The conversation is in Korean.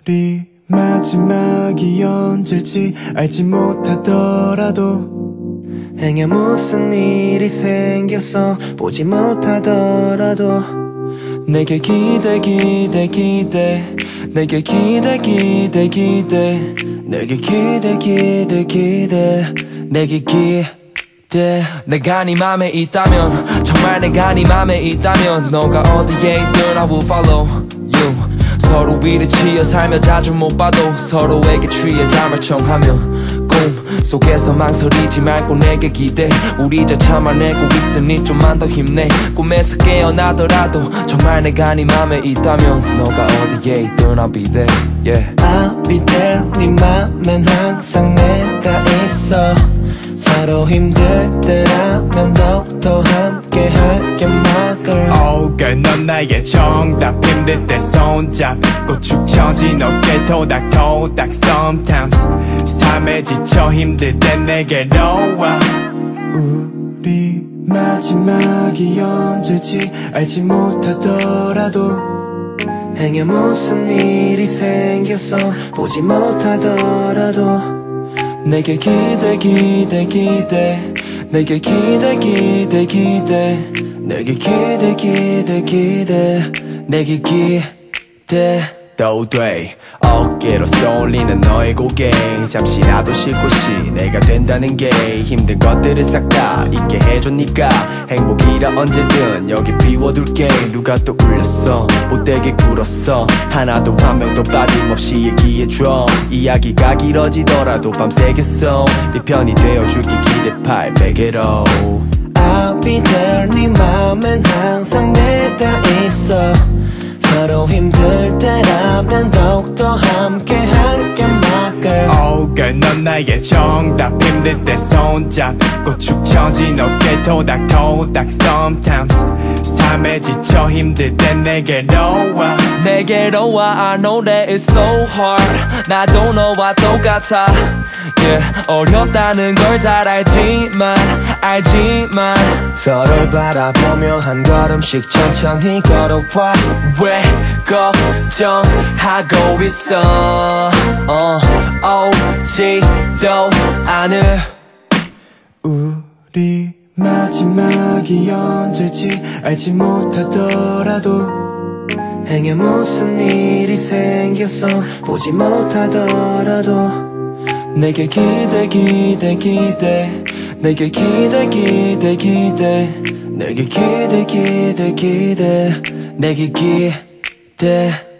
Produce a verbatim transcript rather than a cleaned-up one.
우리 마지막이 언제일지 알지 못하더라도 행여 무슨 일이 생겼어 보지 못하더라도 내게 기대 기대 기대 내게 기대 기대 기대 내게 기대 기대 기대 내게 기대 내가 네 맘에 있다면 정말 내가 네 맘에 있다면 너가 어디에 있든 I will follow you 서로 위를 치여 살며 자주 못 봐도 서로에게 취해 잠을 청하며 꿈 속에서 망설이지 말고 내게 기대 우리 이제 참아내고 있으니 좀만 더 힘내 꿈에서 깨어나더라도 정말 내가 네 맘에 있다면 너가 어디에 있든 I'll be there yeah. I'll be there 네 맘엔 항상 내가 있어 서로 힘들 때라면 더욱더 함께 할게 my girl Oh girl 넌 나의 정답 힘들 때 손잡고 축 처진 어깨 토닥토닥 Sometimes 삶에 지쳐 힘들 때 내게로 와 우리 마지막이 언제일지 알지 못하더라도 행여 무슨 일이 생겼어 보지 못하더라도 내게 기대 기대 기대 내게 기대 기대 기대 내게 기대 기대 기대 내게 기대 또 돼 어깨로 쏠리는 너의 고개 잠시라도 쉴 곳이 내가 된다는 게 힘든 것들을 싹 다 잊게 해줘 니까 행복이라 언제든 여기 비워둘게 누가 또 울렸어 못되게 굴었어 하나도 한 명도 빠짐없이 얘기해줘 이야기가 길어지더라도 밤새겠어 네 편이 되어줄게 기대팔 베개로 I'll be there 네 맘엔 항상 내가 있어 서로 힘들 때라면 더욱더 함께 할게 my girl Oh girl 넌 나의 정답 힘들 때 손잡고 축 처진 어깨 토닥토닥 Sometimes 삶에 지쳐 힘들 때 내게로 와 내게로 와 I know that it's so hard 나도 너와 똑같아 yeah. 어렵다는 걸 잘 알지만 알지만 서로를 바라보며 한 걸음씩 천천히 걸어와 왜 걱정하고 있어 어, 오지도 않을 우리 마지막이 언제일지 알지 못하더라도 행여 무슨 일이 생겼어 보지 못하더라도 내게 기대 기대 기대 내게 기대 기대 기대 내게 기대 기대 기대 내게 기대